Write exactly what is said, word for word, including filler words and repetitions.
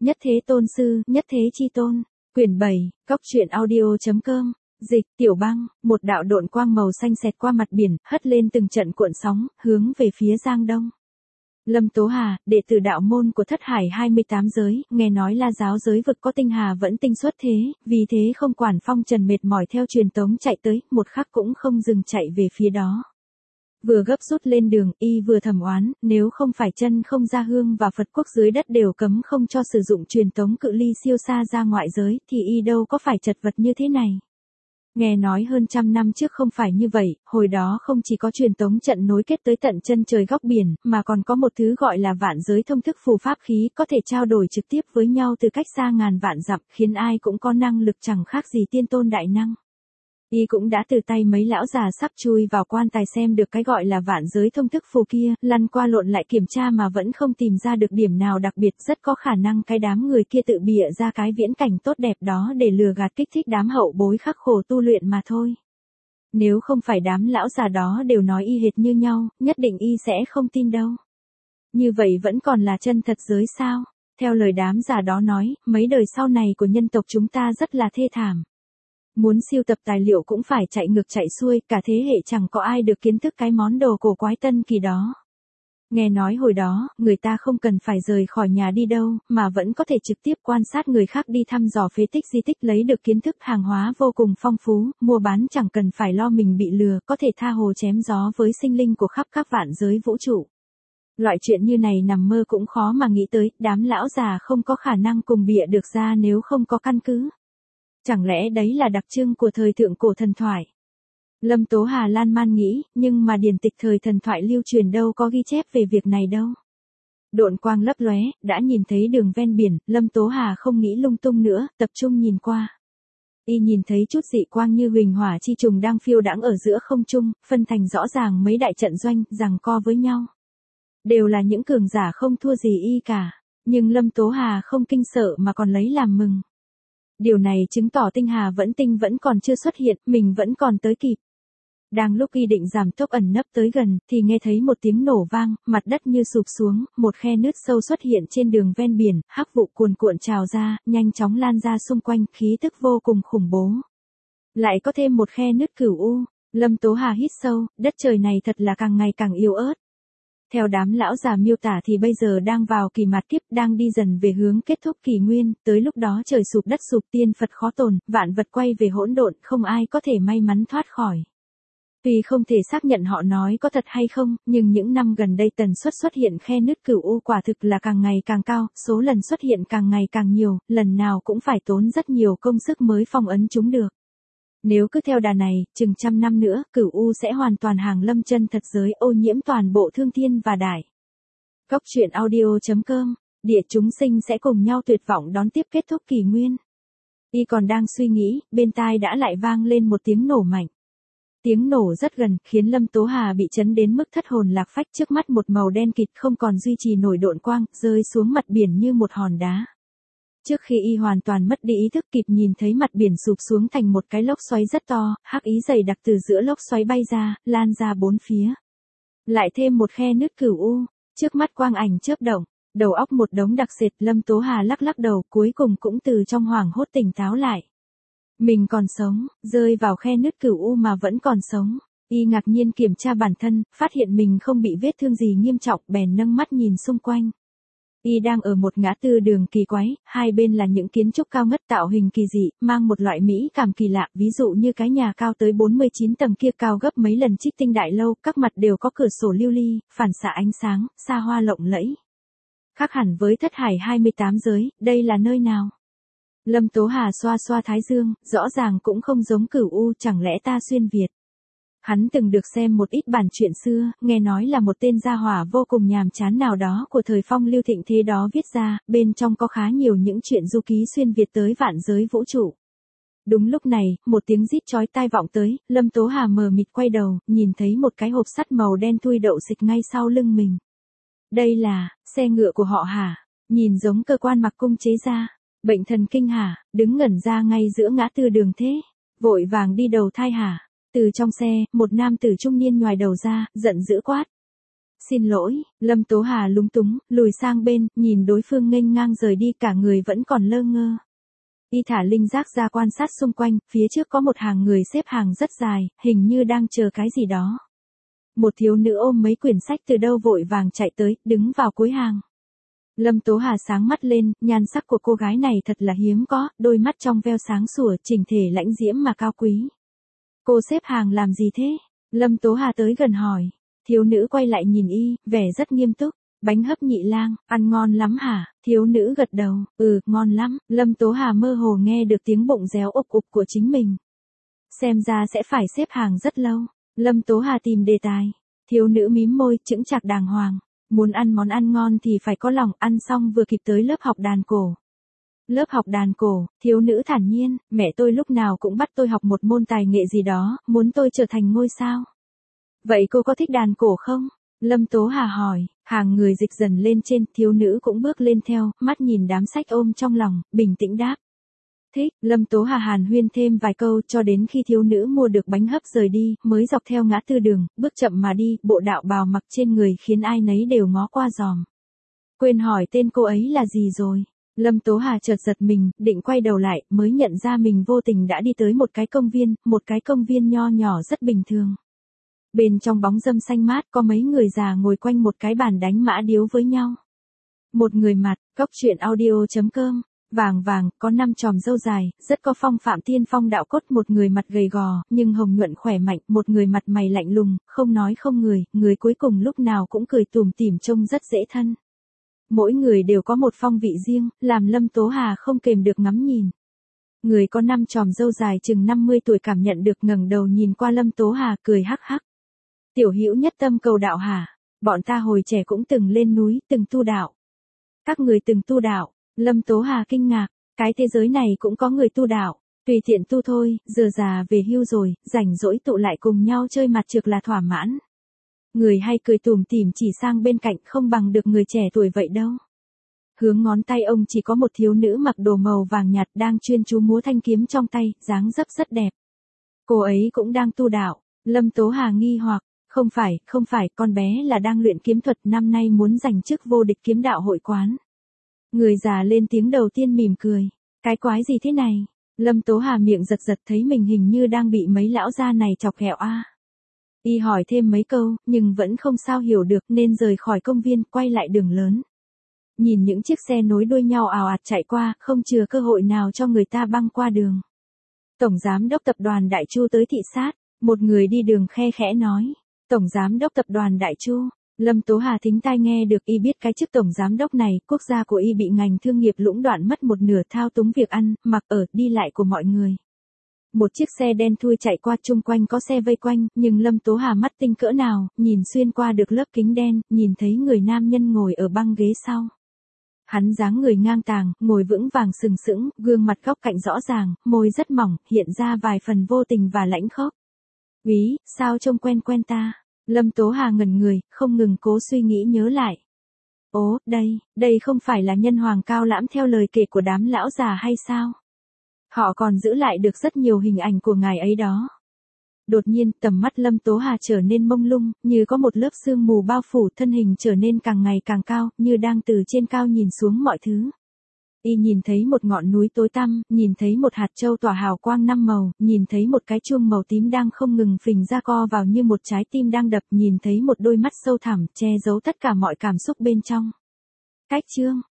Nhất Thế Tôn Sư, Nhất Thế Chi Tôn. Quyển bảy, Cóc truyện audio.com. Dịch, Tiểu Băng, một đạo độn quang màu xanh xẹt qua mặt biển, hất lên từng trận cuộn sóng, hướng về phía Giang Đông. Lâm Tố Hà, đệ tử đạo môn của Thất Hải hai mươi tám giới, nghe nói La giáo giới vực có tinh hà vẫn tinh xuất thế, vì thế không quản phong trần mệt mỏi theo truyền tống chạy tới, một khắc cũng không dừng chạy về phía đó. Vừa gấp rút lên đường, y vừa thầm oán, nếu không phải chân không gia hương và Phật quốc dưới đất đều cấm không cho sử dụng truyền tống cự ly siêu xa ra ngoại giới, thì y đâu có phải chật vật như thế này. Nghe nói hơn trăm năm trước không phải như vậy, hồi đó không chỉ có truyền tống trận nối kết tới tận chân trời góc biển, mà còn có một thứ gọi là vạn giới thông thức phù pháp khí, có thể trao đổi trực tiếp với nhau từ cách xa ngàn vạn dặm, khiến ai cũng có năng lực chẳng khác gì tiên tôn đại năng. Y cũng đã từ tay mấy lão già sắp chui vào quan tài xem được cái gọi là vạn giới thông thức phù kia, lăn qua lộn lại kiểm tra mà vẫn không tìm ra được điểm nào đặc biệt, rất có khả năng cái đám người kia tự bịa ra cái viễn cảnh tốt đẹp đó để lừa gạt kích thích đám hậu bối khắc khổ tu luyện mà thôi. Nếu không phải đám lão già đó đều nói y hệt như nhau, nhất định y sẽ không tin đâu. Như vậy vẫn còn là chân thật giới sao? Theo lời đám già đó nói, mấy đời sau này của nhân tộc chúng ta rất là thê thảm. Muốn siêu tập tài liệu cũng phải chạy ngược chạy xuôi, cả thế hệ chẳng có ai được kiến thức cái món đồ cổ quái tân kỳ đó. Nghe nói hồi đó, người ta không cần phải rời khỏi nhà đi đâu, mà vẫn có thể trực tiếp quan sát người khác đi thăm dò phế tích di tích lấy được kiến thức, hàng hóa vô cùng phong phú, mua bán chẳng cần phải lo mình bị lừa, có thể tha hồ chém gió với sinh linh của khắp các vạn giới vũ trụ. Loại chuyện như này nằm mơ cũng khó mà nghĩ tới, đám lão già không có khả năng cùng bịa được ra nếu không có căn cứ. Chẳng lẽ đấy là đặc trưng của thời thượng cổ thần thoại? Lâm Tố Hà lan man nghĩ, nhưng mà điển tịch thời thần thoại lưu truyền đâu có ghi chép về việc này đâu. Độn quang lấp lóe, đã nhìn thấy đường ven biển, Lâm Tố Hà không nghĩ lung tung nữa, tập trung nhìn qua. Y nhìn thấy chút dị quang như huỳnh hỏa chi trùng đang phiêu đãng ở giữa không trung, phân thành rõ ràng mấy đại trận doanh, giằng co với nhau. Đều là những cường giả không thua gì y cả, nhưng Lâm Tố Hà không kinh sợ mà còn lấy làm mừng. Điều này chứng tỏ tinh hà vẫn tinh vẫn còn chưa xuất hiện, mình vẫn còn tới kịp. Đang lúc y định giảm tốc ẩn nấp tới gần, thì nghe thấy một tiếng nổ vang, mặt đất như sụp xuống, một khe nứt sâu xuất hiện trên đường ven biển, hắc vụ cuồn cuộn trào ra, nhanh chóng lan ra xung quanh, khí tức vô cùng khủng bố. Lại có thêm một khe nứt cửu u, Lâm Tố Hà hít sâu, đất trời này thật là càng ngày càng yếu ớt. Theo đám lão già miêu tả thì bây giờ đang vào kỳ mạt kiếp, đang đi dần về hướng kết thúc kỷ nguyên, tới lúc đó trời sụp đất sụp, tiên Phật khó tồn, vạn vật quay về hỗn độn, không ai có thể may mắn thoát khỏi. Tuy không thể xác nhận họ nói có thật hay không, nhưng những năm gần đây tần suất xuất hiện khe nứt cửu u quả thực là càng ngày càng cao, số lần xuất hiện càng ngày càng nhiều, lần nào cũng phải tốn rất nhiều công sức mới phong ấn chúng được. Nếu cứ theo đà này, chừng trăm năm nữa, cửu u sẽ hoàn toàn hàng lâm chân thật giới, ô nhiễm toàn bộ thương thiên và đại. Cóc truyện audio.com, địa chúng sinh sẽ cùng nhau tuyệt vọng đón tiếp kết thúc kỷ nguyên. Y còn đang suy nghĩ, bên tai đã lại vang lên một tiếng nổ mạnh. Tiếng nổ rất gần, khiến Lâm Tố Hà bị chấn đến mức thất hồn lạc phách, trước mắt một màu đen kịt không còn duy trì nổi độn quang, rơi xuống mặt biển như một hòn đá. Trước khi y hoàn toàn mất đi ý thức kịp nhìn thấy mặt biển sụp xuống thành một cái lốc xoáy rất to, hắc ý dày đặc từ giữa lốc xoáy bay ra, lan ra bốn phía. Lại thêm một khe nứt cửu u, trước mắt quang ảnh chớp động, đầu óc một đống đặc sệt, Lâm Tố Hà lắc lắc đầu, cuối cùng cũng từ trong hoảng hốt tỉnh táo lại. Mình còn sống, rơi vào khe nứt cửu u mà vẫn còn sống. Y ngạc nhiên kiểm tra bản thân, phát hiện mình không bị vết thương gì nghiêm trọng, bèn nâng mắt nhìn xung quanh. Y đang ở một ngã tư đường kỳ quái, hai bên là những kiến trúc cao ngất tạo hình kỳ dị, mang một loại mỹ cảm kỳ lạ, ví dụ như cái nhà cao tới bốn mươi chín tầng kia cao gấp mấy lần Trích Tinh Đại Lâu, các mặt đều có cửa sổ lưu ly, phản xạ ánh sáng, xa hoa lộng lẫy. Khác hẳn với Thất Hải hai mươi tám giới, đây là nơi nào? Lâm Tố Hà xoa xoa thái dương, rõ ràng cũng không giống cửu u, chẳng lẽ ta xuyên Việt. Hắn từng được xem một ít bản truyện xưa, nghe nói là một tên gia hỏa vô cùng nhàm chán nào đó của thời phong lưu thịnh thế đó viết ra, bên trong có khá nhiều những chuyện du ký xuyên Việt tới vạn giới vũ trụ. Đúng lúc này, một tiếng rít chói tai vọng tới, Lâm Tố Hà mờ mịt quay đầu, nhìn thấy một cái hộp sắt màu đen thui đậu xịch ngay sau lưng mình. Đây là, xe ngựa của họ hả? Nhìn giống cơ quan mặc cung chế ra. Bệnh thần kinh hả? Đứng ngẩn ra ngay giữa ngã tư đường thế? Vội vàng đi đầu thai hả? Từ trong xe, một nam tử trung niên ngoài đầu ra, giận dữ quát. Xin lỗi, Lâm Tố Hà lúng túng, lùi sang bên, nhìn đối phương nghênh ngang rời đi cả người vẫn còn lơ ngơ. Y thả linh giác ra quan sát xung quanh, phía trước có một hàng người xếp hàng rất dài, hình như đang chờ cái gì đó. Một thiếu nữ ôm mấy quyển sách từ đâu vội vàng chạy tới, đứng vào cuối hàng. Lâm Tố Hà sáng mắt lên, nhan sắc của cô gái này thật là hiếm có, đôi mắt trong veo sáng sủa, chỉnh thể lãnh diễm mà cao quý. Cô xếp hàng làm gì thế? Lâm Tố Hà tới gần hỏi. Thiếu nữ quay lại nhìn y, vẻ rất nghiêm túc. Bánh hấp Nhị Lang, ăn ngon lắm hả? Thiếu nữ gật đầu, ừ, ngon lắm. Lâm Tố Hà mơ hồ nghe được tiếng bụng réo ục ục của chính mình. Xem ra sẽ phải xếp hàng rất lâu. Lâm Tố Hà tìm đề tài. Thiếu nữ mím môi, chững chạc đàng hoàng. Muốn ăn món ăn ngon thì phải có lòng, ăn xong vừa kịp tới lớp học đàn cổ. Lớp học đàn cổ, thiếu nữ thản nhiên, mẹ tôi lúc nào cũng bắt tôi học một môn tài nghệ gì đó, muốn tôi trở thành ngôi sao. Vậy cô có thích đàn cổ không? Lâm Tố Hà hỏi, hàng người dịch dần lên trên, thiếu nữ cũng bước lên theo, mắt nhìn đám sách ôm trong lòng, bình tĩnh đáp. Thích, Lâm Tố Hà hàn huyên thêm vài câu cho đến khi thiếu nữ mua được bánh hấp rời đi, mới dọc theo ngã tư đường, bước chậm mà đi, bộ đạo bào mặc trên người khiến ai nấy đều ngó qua giòm. Quên hỏi tên cô ấy là gì rồi? Lâm Tố Hà chợt giật mình, định quay đầu lại, mới nhận ra mình vô tình đã đi tới một cái công viên, một cái công viên nho nhỏ rất bình thường. Bên trong bóng râm xanh mát có mấy người già ngồi quanh một cái bàn đánh mã điếu với nhau. Một người mặt, góc truyện audio chấm com, vàng vàng, có năm chòm râu dài, rất có phong phạm tiên phong đạo cốt, một người mặt gầy gò, nhưng hồng nhuận khỏe mạnh, một người mặt mày lạnh lùng, không nói không người, người cuối cùng lúc nào cũng cười tủm tỉm trông rất dễ thân. Mỗi người đều có một phong vị riêng, làm Lâm Tố Hà không kềm được ngắm nhìn. Người có năm chòm râu dài chừng năm mươi tuổi cảm nhận được, ngẩng đầu nhìn qua Lâm Tố Hà cười hắc hắc. Tiểu hữu nhất tâm cầu đạo hả? Bọn ta hồi trẻ cũng từng lên núi, từng tu đạo. Các người từng tu đạo? Lâm Tố Hà kinh ngạc, cái thế giới này cũng có người tu đạo, tùy tiện tu thôi, giờ già về hưu rồi, rảnh rỗi tụ lại cùng nhau chơi mặt trược là thỏa mãn. Người hay cười tủm tỉm chỉ sang bên cạnh không bằng được người trẻ tuổi vậy đâu. Hướng ngón tay ông chỉ có một thiếu nữ mặc đồ màu vàng nhạt đang chuyên chú múa thanh kiếm trong tay, dáng dấp rất đẹp. Cô ấy cũng đang tu đạo, Lâm Tố Hà nghi hoặc, không phải, không phải, con bé là đang luyện kiếm thuật, năm nay muốn giành chức vô địch kiếm đạo hội quán. Người già lên tiếng đầu tiên mỉm cười, cái quái gì thế này? Lâm Tố Hà miệng giật giật thấy mình hình như đang bị mấy lão gia này chọc ghẹo a. Y hỏi thêm mấy câu, nhưng vẫn không sao hiểu được nên rời khỏi công viên, quay lại đường lớn. Nhìn những chiếc xe nối đuôi nhau ào ạt chạy qua, không chừa cơ hội nào cho người ta băng qua đường. Tổng giám đốc tập đoàn Đại Chu tới thị sát, một người đi đường khe khẽ nói. Tổng giám đốc tập đoàn Đại Chu. Lâm Tố Hà thính tai nghe được, y biết cái chức tổng giám đốc này, quốc gia của y bị ngành thương nghiệp lũng đoạn mất một nửa, thao túng việc ăn, mặc ở, đi lại của mọi người. Một chiếc xe đen thui chạy qua, chung quanh có xe vây quanh, nhưng Lâm Tố Hà mắt tinh cỡ nào, nhìn xuyên qua được lớp kính đen, nhìn thấy người nam nhân ngồi ở băng ghế sau. Hắn dáng người ngang tàng, ngồi vững vàng sừng sững, gương mặt góc cạnh rõ ràng, môi rất mỏng, hiện ra vài phần vô tình và lãnh khốc. Úy, sao trông quen quen ta? Lâm Tố Hà ngẩn người, không ngừng cố suy nghĩ nhớ lại. Ố, đây, đây không phải là nhân hoàng cao lãm theo lời kể của đám lão già hay sao? Họ còn giữ lại được rất nhiều hình ảnh của ngài ấy đó. Đột nhiên, tầm mắt Lâm Tố Hà trở nên mông lung, như có một lớp sương mù bao phủ, thân hình trở nên càng ngày càng cao, như đang từ trên cao nhìn xuống mọi thứ. Y nhìn thấy một ngọn núi tối tăm, nhìn thấy một hạt châu tỏa hào quang năm màu, nhìn thấy một cái chuông màu tím đang không ngừng phình ra co vào như một trái tim đang đập, nhìn thấy một đôi mắt sâu thẳm, che giấu tất cả mọi cảm xúc bên trong. Cách chương